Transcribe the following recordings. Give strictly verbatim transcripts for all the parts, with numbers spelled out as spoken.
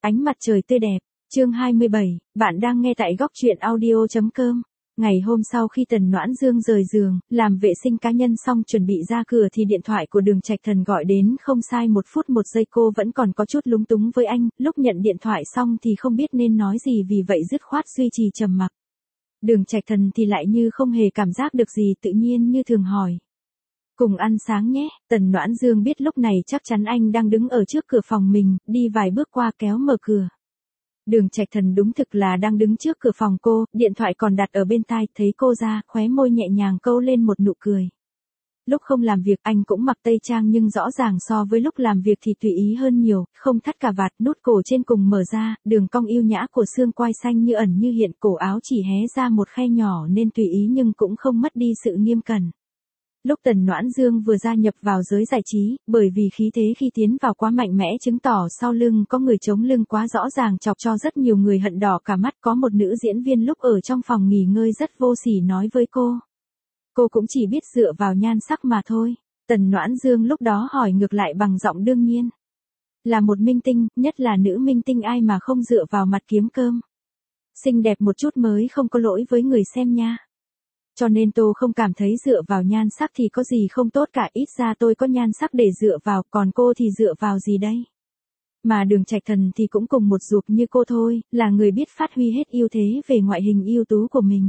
Ánh mặt trời tươi đẹp, chương hai mươi bảy, bạn đang nghe tại góc truyện audio.com. Ngày hôm sau khi Tần Noãn Dương rời giường, làm vệ sinh cá nhân xong chuẩn bị ra cửa thì điện thoại của Đường Trạch Thần gọi đến không sai một phút một giây cô vẫn còn có chút lúng túng với anh, lúc nhận điện thoại xong thì không biết nên nói gì vì vậy dứt khoát duy trì trầm mặc. Đường Trạch Thần thì lại như không hề cảm giác được gì tự nhiên như thường hỏi. Cùng ăn sáng nhé, Tần Noãn Dương biết lúc này chắc chắn anh đang đứng ở trước cửa phòng mình, đi vài bước qua kéo mở cửa. Đường Trạch Thần đúng thực là đang đứng trước cửa phòng cô, điện thoại còn đặt ở bên tai, thấy cô ra, khóe môi nhẹ nhàng câu lên một nụ cười. Lúc không làm việc anh cũng mặc tây trang nhưng rõ ràng so với lúc làm việc thì tùy ý hơn nhiều, không thắt cà vạt, nút cổ trên cùng mở ra, đường cong yêu nhã của xương quai xanh như ẩn như hiện, cổ áo chỉ hé ra một khe nhỏ nên tùy ý nhưng cũng không mất đi sự nghiêm cẩn. Lúc Tần Noãn Dương vừa gia nhập vào giới giải trí, bởi vì khí thế khi tiến vào quá mạnh mẽ chứng tỏ sau lưng có người chống lưng quá rõ ràng chọc cho rất nhiều người hận đỏ cả mắt. Có một nữ diễn viên lúc ở trong phòng nghỉ ngơi rất vô sỉ nói với cô. Cô cũng chỉ biết dựa vào nhan sắc mà thôi. Tần Noãn Dương lúc đó hỏi ngược lại bằng giọng đương nhiên. Là một minh tinh, nhất là nữ minh tinh ai mà không dựa vào mặt kiếm cơm. Xinh đẹp một chút mới không có lỗi với người xem nha. Cho nên tôi không cảm thấy dựa vào nhan sắc thì có gì không tốt cả, ít ra tôi có nhan sắc để dựa vào, còn cô thì dựa vào gì đây? Mà Đường Trạch Thần thì cũng cùng một ruột như cô thôi, là người biết phát huy hết ưu thế về ngoại hình ưu tú của mình.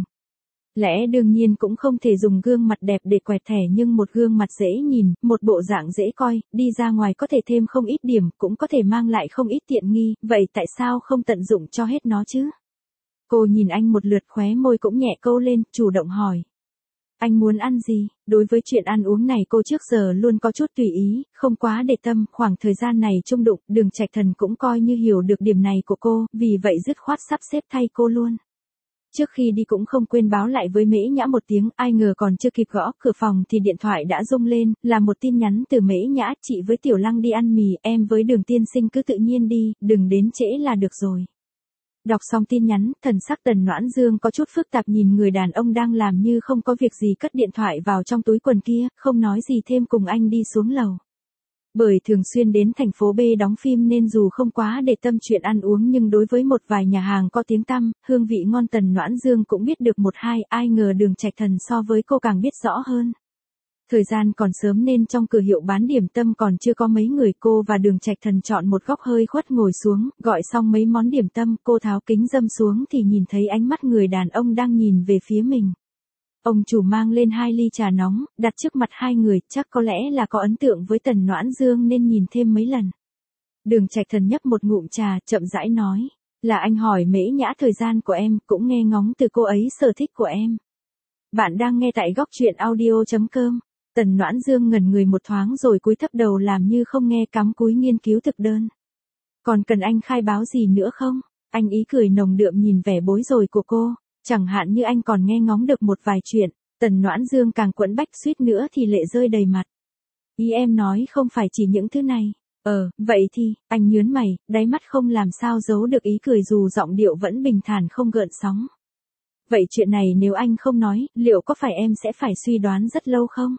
Lẽ đương nhiên cũng không thể dùng gương mặt đẹp để quẹt thẻ nhưng một gương mặt dễ nhìn, một bộ dạng dễ coi, đi ra ngoài có thể thêm không ít điểm, cũng có thể mang lại không ít tiện nghi, vậy tại sao không tận dụng cho hết nó chứ? Cô nhìn anh một lượt khóe môi cũng nhẹ câu lên, chủ động hỏi. Anh muốn ăn gì? Đối với chuyện ăn uống này cô trước giờ luôn có chút tùy ý, không quá để tâm, khoảng thời gian này chung đụng, Đường Trạch Thần cũng coi như hiểu được điểm này của cô, vì vậy dứt khoát sắp xếp thay cô luôn. Trước khi đi cũng không quên báo lại với Mễ Nhã một tiếng, ai ngờ còn chưa kịp gõ cửa phòng thì điện thoại đã rung lên, là một tin nhắn từ Mễ Nhã, chị với Tiểu Lăng đi ăn mì, em với Đường tiên sinh cứ tự nhiên đi, đừng đến trễ là được rồi. Đọc xong tin nhắn, thần sắc Tần Noãn Dương có chút phức tạp nhìn người đàn ông đang làm như không có việc gì cất điện thoại vào trong túi quần kia, không nói gì thêm cùng anh đi xuống lầu. Bởi thường xuyên đến thành phố B đóng phim nên dù không quá để tâm chuyện ăn uống nhưng đối với một vài nhà hàng có tiếng tăm, hương vị ngon Tần Noãn Dương cũng biết được một hai, ai ngờ Đường Trạch Thần so với cô càng biết rõ hơn. Thời gian còn sớm nên trong cửa hiệu bán điểm tâm còn chưa có mấy người, cô và Đường Trạch Thần chọn một góc hơi khuất ngồi xuống, gọi xong mấy món điểm tâm, cô tháo kính râm xuống thì nhìn thấy ánh mắt người đàn ông đang nhìn về phía mình. Ông chủ mang lên hai ly trà nóng, đặt trước mặt hai người, chắc có lẽ là có ấn tượng với Tần Noãn Dương nên nhìn thêm mấy lần. Đường Trạch Thần nhấp một ngụm trà, chậm rãi nói, là anh hỏi Mễ Nhã thời gian của em, cũng nghe ngóng từ cô ấy sở thích của em. Bạn đang nghe tại góc truyện audio.com. Tần Noãn Dương ngẩn người một thoáng rồi cúi thấp đầu làm như không nghe, cắm cúi nghiên cứu thực đơn. Còn cần anh khai báo gì nữa không? Anh ý cười nồng đượm nhìn vẻ bối rối của cô. Chẳng hạn như anh còn nghe ngóng được một vài chuyện. Tần Noãn Dương càng quẫn bách suýt nữa thì lệ rơi đầy mặt. Ý em nói không phải chỉ những thứ này. Ờ, vậy thì, anh nhớn mày, đáy mắt không làm sao giấu được ý cười dù giọng điệu vẫn bình thản không gợn sóng. Vậy chuyện này nếu anh không nói, liệu có phải em sẽ phải suy đoán rất lâu không?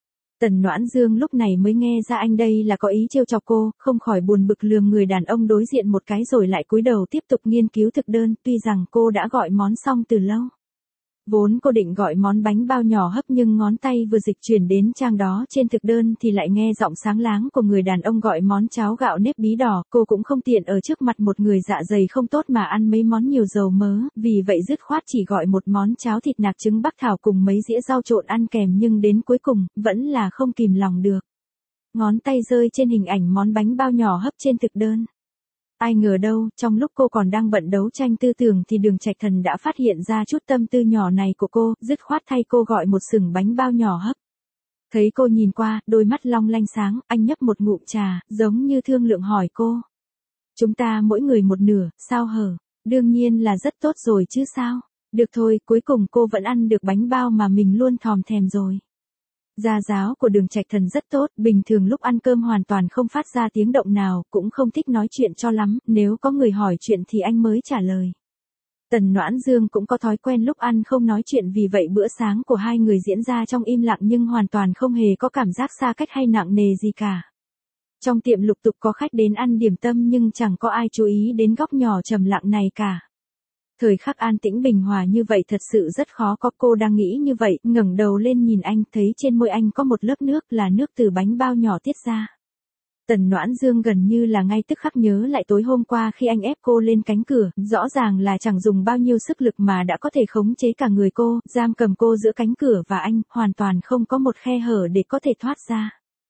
Tần Noãn Dương lúc này mới nghe ra anh đây là có ý trêu chọc cô, không khỏi buồn bực lườm người đàn ông đối diện một cái rồi lại cúi đầu tiếp tục nghiên cứu thực đơn, tuy rằng cô đã gọi món xong từ lâu. Vốn cô định gọi món bánh bao nhỏ hấp nhưng ngón tay vừa dịch chuyển đến trang đó trên thực đơn thì lại nghe giọng sáng láng của người đàn ông gọi món cháo gạo nếp bí đỏ, cô cũng không tiện ở trước mặt một người dạ dày không tốt mà ăn mấy món nhiều dầu mỡ, vì vậy dứt khoát chỉ gọi một món cháo thịt nạc trứng bắc thảo cùng mấy dĩa rau trộn ăn kèm nhưng đến cuối cùng, vẫn là không kìm lòng được. Ngón tay rơi trên hình ảnh món bánh bao nhỏ hấp trên thực đơn. Ai ngờ đâu, trong lúc cô còn đang bận đấu tranh tư tưởng thì Đường Trạch Thần đã phát hiện ra chút tâm tư nhỏ này của cô, dứt khoát thay cô gọi một sừng bánh bao nhỏ hấp. Thấy cô nhìn qua, đôi mắt long lanh sáng, anh nhấp một ngụm trà, giống như thương lượng hỏi cô. Chúng ta mỗi người một nửa, sao hở? Đương nhiên là rất tốt rồi chứ sao? Được thôi, cuối cùng cô vẫn ăn được bánh bao mà mình luôn thòm thèm rồi. Gia giáo của Đường Trạch Thần rất tốt, bình thường lúc ăn cơm hoàn toàn không phát ra tiếng động nào, cũng không thích nói chuyện cho lắm, nếu có người hỏi chuyện thì anh mới trả lời. Tần Noãn Dương cũng có thói quen lúc ăn không nói chuyện vì vậy bữa sáng của hai người diễn ra trong im lặng nhưng hoàn toàn không hề có cảm giác xa cách hay nặng nề gì cả. Trong tiệm lục tục có khách đến ăn điểm tâm nhưng chẳng có ai chú ý đến góc nhỏ trầm lặng này cả. Thời khắc an tĩnh bình hòa như vậy thật sự rất khó có. Cô đang nghĩ như vậy, ngẩng đầu lên nhìn anh, thấy trên môi anh có một lớp nước, là nước từ bánh bao nhỏ tiết ra. Tần Noãn Dương gần như là ngay tức khắc nhớ lại tối hôm qua khi anh ép cô lên cánh cửa, rõ ràng là chẳng dùng bao nhiêu sức lực mà đã có thể khống chế cả người cô, giam cầm cô giữa cánh cửa và anh, hoàn toàn không có một khe hở để có thể thoát ra.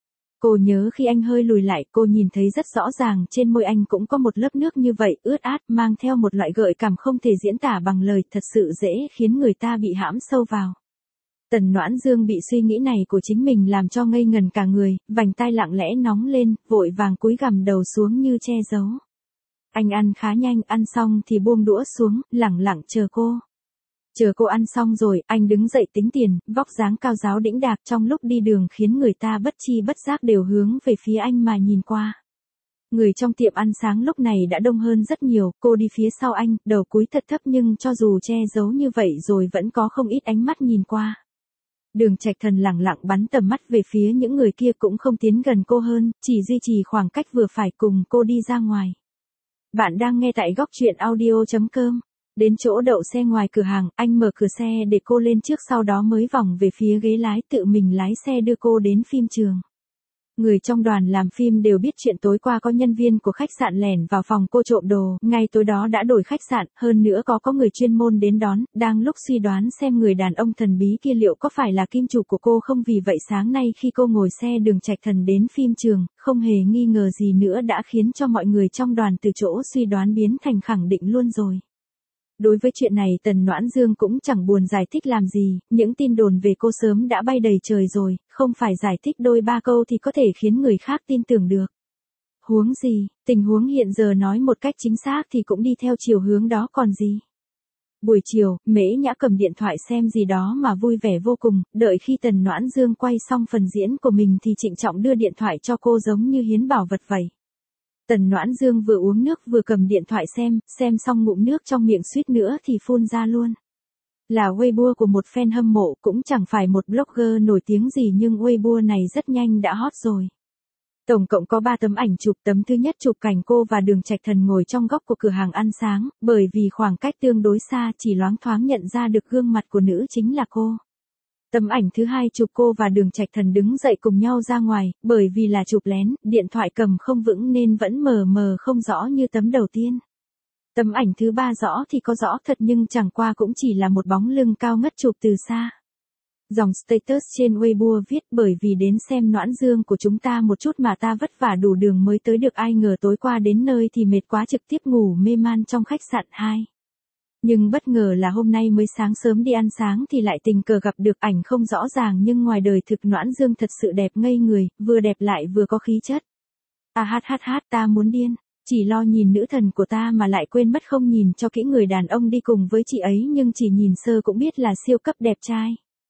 Cô nhớ khi anh hơi lùi lại, cô nhìn thấy rất rõ ràng trên môi anh cũng có một lớp nước như vậy, ướt át, mang theo một loại gợi cảm không thể diễn tả bằng lời, thật sự dễ khiến người ta bị hãm sâu vào. Tần Noãn Dương bị suy nghĩ này của chính mình làm cho ngây ngần cả người, vành tai lặng lẽ nóng lên, vội vàng cúi gằm đầu xuống như che giấu. Anh ăn khá nhanh, ăn xong thì buông đũa xuống, lẳng lặng chờ cô. Chờ cô ăn xong rồi, anh đứng dậy tính tiền, vóc dáng cao ráo đĩnh đạc trong lúc đi đường khiến người ta bất chi bất giác đều hướng về phía anh mà nhìn qua. Người trong tiệm ăn sáng lúc này đã đông hơn rất nhiều, cô đi phía sau anh, đầu cúi thật thấp nhưng cho dù che giấu như vậy rồi vẫn có không ít ánh mắt nhìn qua. Đường Trạch Thần lẳng lặng bắn tầm mắt về phía những người kia cũng không tiến gần cô hơn, chỉ duy trì khoảng cách vừa phải cùng cô đi ra ngoài. Bạn đang nghe tại góc truyện audio chấm com. Đến chỗ đậu xe ngoài cửa hàng, anh mở cửa xe để cô lên trước, sau đó mới vòng về phía ghế lái tự mình lái xe đưa cô đến phim trường. Người trong đoàn làm phim đều biết chuyện tối qua có nhân viên của khách sạn lẻn vào phòng cô trộm đồ, ngay tối đó đã đổi khách sạn, hơn nữa có có người chuyên môn đến đón, đang lúc suy đoán xem người đàn ông thần bí kia liệu có phải là kim chủ của cô không, vì vậy sáng nay khi cô ngồi xe Đường Trạch Thần đến phim trường, không hề nghi ngờ gì nữa đã khiến cho mọi người trong đoàn từ chỗ suy đoán biến thành khẳng định luôn rồi. Đối với chuyện này Tần Noãn Dương cũng chẳng buồn giải thích làm gì, những tin đồn về cô sớm đã bay đầy trời rồi, không phải giải thích đôi ba câu thì có thể khiến người khác tin tưởng được. Huống gì, tình huống hiện giờ nói một cách chính xác thì cũng đi theo chiều hướng đó còn gì. Buổi chiều, Mễ Nhã cầm điện thoại xem gì đó mà vui vẻ vô cùng, đợi khi Tần Noãn Dương quay xong phần diễn của mình thì trịnh trọng đưa điện thoại cho cô giống như hiến bảo vật vậy. Tần Noãn Dương vừa uống nước vừa cầm điện thoại xem, xem xong ngụm nước trong miệng suýt nữa thì phun ra luôn. Là Weibo của một fan hâm mộ, cũng chẳng phải một blogger nổi tiếng gì nhưng Weibo này rất nhanh đã hot rồi. Tổng cộng có ba tấm ảnh chụp, tấm thứ nhất chụp cảnh cô và Đường Trạch Thần ngồi trong góc của cửa hàng ăn sáng, bởi vì khoảng cách tương đối xa chỉ loáng thoáng nhận ra được gương mặt của nữ chính là cô. Tấm ảnh thứ hai chụp cô và Đường Trạch Thần đứng dậy cùng nhau ra ngoài, bởi vì là chụp lén, điện thoại cầm không vững nên vẫn mờ mờ không rõ như tấm đầu tiên. Tấm ảnh thứ ba rõ thì có rõ thật nhưng chẳng qua cũng chỉ là một bóng lưng cao ngất chụp từ xa. Dòng status trên Weibo viết bởi vì đến xem Noãn Dương của chúng ta một chút mà ta vất vả đủ đường mới tới được, ai ngờ tối qua đến nơi thì mệt quá trực tiếp ngủ mê man trong khách sạn hai. Nhưng bất ngờ là hôm nay mới sáng sớm đi ăn sáng thì lại tình cờ gặp được, ảnh không rõ ràng nhưng ngoài đời thực Noãn Dương thật sự đẹp ngây người, vừa đẹp lại vừa có khí chất. À hát hát hát ta muốn điên, chỉ lo nhìn nữ thần của ta mà lại quên mất không nhìn cho kỹ người đàn ông đi cùng với chị ấy, nhưng chỉ nhìn sơ cũng biết là siêu cấp đẹp trai.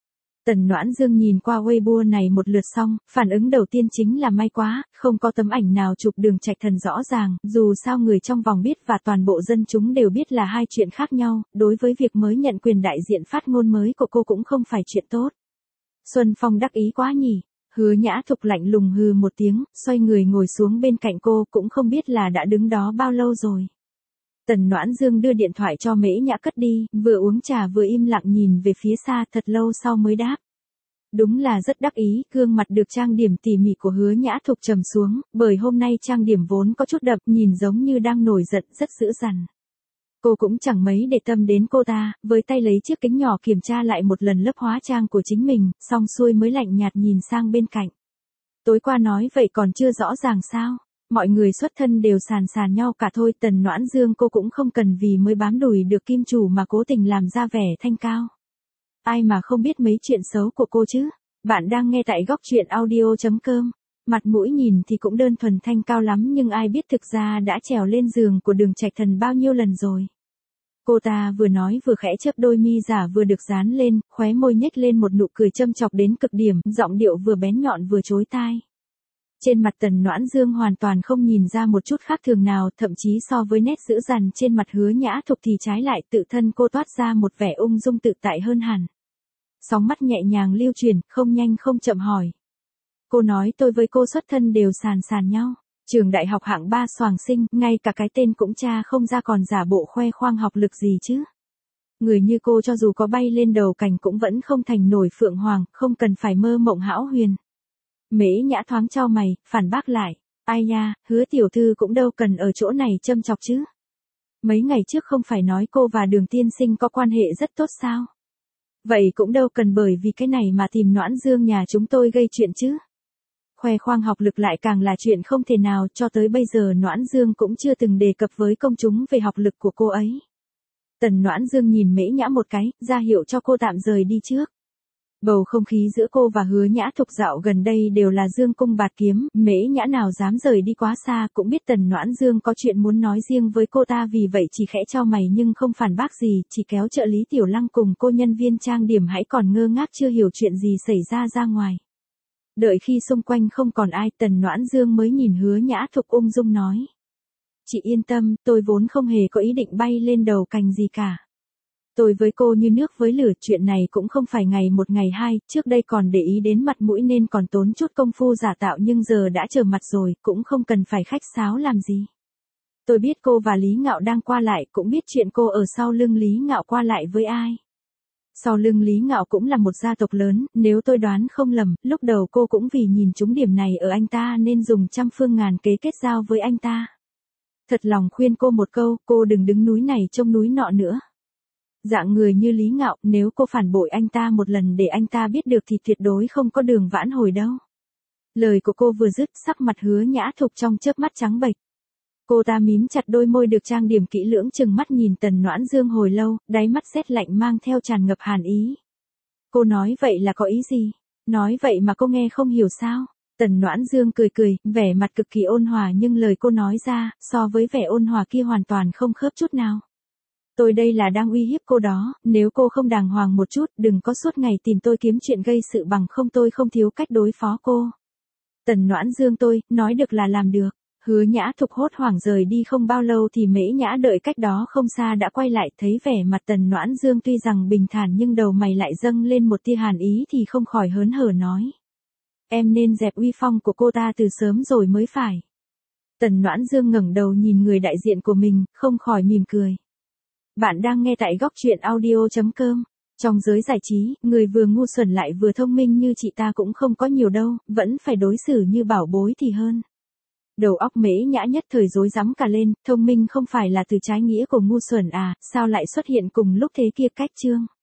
Tần Noãn Dương nhìn qua Weibo này một lượt xong, phản ứng đầu tiên chính là may quá, không có tấm ảnh nào chụp Đường Trạch Thần rõ ràng, dù sao người trong vòng biết và toàn bộ dân chúng đều biết là hai chuyện khác nhau, đối với việc mới nhận quyền đại diện phát ngôn mới của cô cũng không phải chuyện tốt. Xuân Phong đắc ý quá nhỉ, Hứa Nhã Thục lạnh lùng hừ một tiếng, xoay người ngồi xuống bên cạnh cô, cũng không biết là đã đứng đó bao lâu rồi. Tần Noãn Dương đưa điện thoại cho Mễ Nhã cất đi, vừa uống trà vừa im lặng nhìn về phía xa, thật lâu sau mới đáp. Đúng là rất đắc ý, gương mặt được trang điểm tỉ mỉ của Hứa Nhã Thục trầm xuống, bởi hôm nay trang điểm vốn có chút đậm, nhìn giống như đang nổi giận, rất dữ dằn. Cô cũng chẳng mấy để tâm đến cô ta, với tay lấy chiếc kính nhỏ kiểm tra lại một lần lớp hóa trang của chính mình, xong xuôi mới lạnh nhạt nhìn sang bên cạnh. Tối qua nói vậy còn chưa rõ ràng sao? Mọi người xuất thân đều sàn sàn nhau cả thôi, Tần Noãn Dương cô cũng không cần vì mới bám đuổi được kim chủ mà cố tình làm ra vẻ thanh cao. Ai mà không biết mấy chuyện xấu của cô chứ? Bạn đang nghe tại góc truyện audio chấm com. Mặt mũi nhìn thì cũng đơn thuần thanh cao lắm nhưng ai biết thực ra đã trèo lên giường của Đường Trạch Thần bao nhiêu lần rồi. Cô ta vừa nói vừa khẽ chớp đôi mi giả vừa được dán lên, khóe môi nhếch lên một nụ cười châm chọc đến cực điểm, giọng điệu vừa bén nhọn vừa chói tai. Trên mặt Tần Noãn Dương hoàn toàn không nhìn ra một chút khác thường nào, thậm chí so với nét dữ dằn trên mặt Hứa Nhã Thục thì trái lại tự thân cô toát ra một vẻ ung dung tự tại hơn hẳn. Sóng mắt nhẹ nhàng lưu truyền, không nhanh không chậm hỏi. Cô nói tôi với cô xuất thân đều sàn sàn nhau. Trường đại học hạng ba soàng sinh, ngay cả cái tên cũng tra không ra còn giả bộ khoe khoang học lực gì chứ. Người như cô cho dù có bay lên đầu cành cũng vẫn không thành nổi phượng hoàng, không cần phải mơ mộng hão huyền. Mễ Nhã thoáng chau mày, phản bác lại. Ai nha, Hứa tiểu thư cũng đâu cần ở chỗ này châm chọc chứ. Mấy ngày trước không phải nói cô và Đường tiên sinh có quan hệ rất tốt sao? Vậy cũng đâu cần bởi vì cái này mà tìm Noãn Dương nhà chúng tôi gây chuyện chứ. Khoe khoang học lực lại càng là chuyện không thể nào, cho tới bây giờ Noãn Dương cũng chưa từng đề cập với công chúng về học lực của cô ấy. Tần Noãn Dương nhìn Mễ Nhã một cái, ra hiệu cho cô tạm rời đi trước. Bầu không khí giữa cô và Hứa Nhã Thục dạo gần đây đều là dương cung bạt kiếm, Mễ Nhã nào dám rời đi quá xa, cũng biết Tần Noãn Dương có chuyện muốn nói riêng với cô ta, vì vậy chỉ khẽ chau mày nhưng không phản bác gì, chỉ kéo trợ lý Tiểu Lăng cùng cô nhân viên trang điểm hãy còn ngơ ngác chưa hiểu chuyện gì xảy ra ra ngoài. Đợi khi xung quanh không còn ai, Tần Noãn Dương mới nhìn Hứa Nhã Thục ung dung nói. Chị yên tâm, tôi vốn không hề có ý định bay lên đầu cành gì cả. Tôi với cô như nước với lửa, chuyện này cũng không phải ngày một ngày hai, trước đây còn để ý đến mặt mũi nên còn tốn chút công phu giả tạo, nhưng giờ đã trở mặt rồi, cũng không cần phải khách sáo làm gì. Tôi biết cô và Lý Ngạo đang qua lại, cũng biết chuyện cô ở sau lưng Lý Ngạo qua lại với ai. Sau lưng Lý Ngạo cũng là một gia tộc lớn, nếu tôi đoán không lầm, lúc đầu cô cũng vì nhìn trúng điểm này ở anh ta nên dùng trăm phương ngàn kế kết giao với anh ta. Thật lòng khuyên cô một câu, cô đừng đứng núi này trông núi nọ nữa. Dạng người như Lý Ngạo, nếu cô phản bội anh ta một lần để anh ta biết được thì tuyệt đối không có đường vãn hồi đâu. Lời của cô vừa dứt, sắc mặt Hứa Nhã Thục trong chớp mắt trắng bệch. Cô ta mím chặt đôi môi được trang điểm kỹ lưỡng, chừng mắt nhìn Tần Noãn Dương hồi lâu, đáy mắt rét lạnh mang theo tràn ngập hàn ý. Cô nói vậy là có ý gì? Nói vậy mà cô nghe không hiểu sao? Tần Noãn Dương cười cười, vẻ mặt cực kỳ ôn hòa, nhưng lời cô nói ra, so với vẻ ôn hòa kia hoàn toàn không khớp chút nào. Tôi đây là đang uy hiếp cô đó, nếu cô không đàng hoàng một chút, đừng có suốt ngày tìm tôi kiếm chuyện gây sự, bằng không tôi không thiếu cách đối phó cô. Tần Noãn Dương tôi, nói được là làm được. Hứa Nhã Thục hốt hoảng rời đi không bao lâu thì Mễ Nhã đợi cách đó không xa đã quay lại, thấy vẻ mặt Tần Noãn Dương tuy rằng bình thản nhưng đầu mày lại dâng lên một tia hàn ý thì không khỏi hớn hở nói. Em nên dẹp uy phong của cô ta từ sớm rồi mới phải. Tần Noãn Dương ngẩng đầu nhìn người đại diện của mình, không khỏi mỉm cười. Bạn đang nghe tại góc truyện audio chấm com. Trong giới giải trí, người vừa ngu xuẩn lại vừa thông minh như chị ta cũng không có nhiều đâu, vẫn phải đối xử như bảo bối thì hơn. Đầu óc Mễ Nhã nhất thời rối rắm cả lên, thông minh không phải là từ trái nghĩa của ngu xuẩn à, sao lại xuất hiện cùng lúc thế kia cách chương.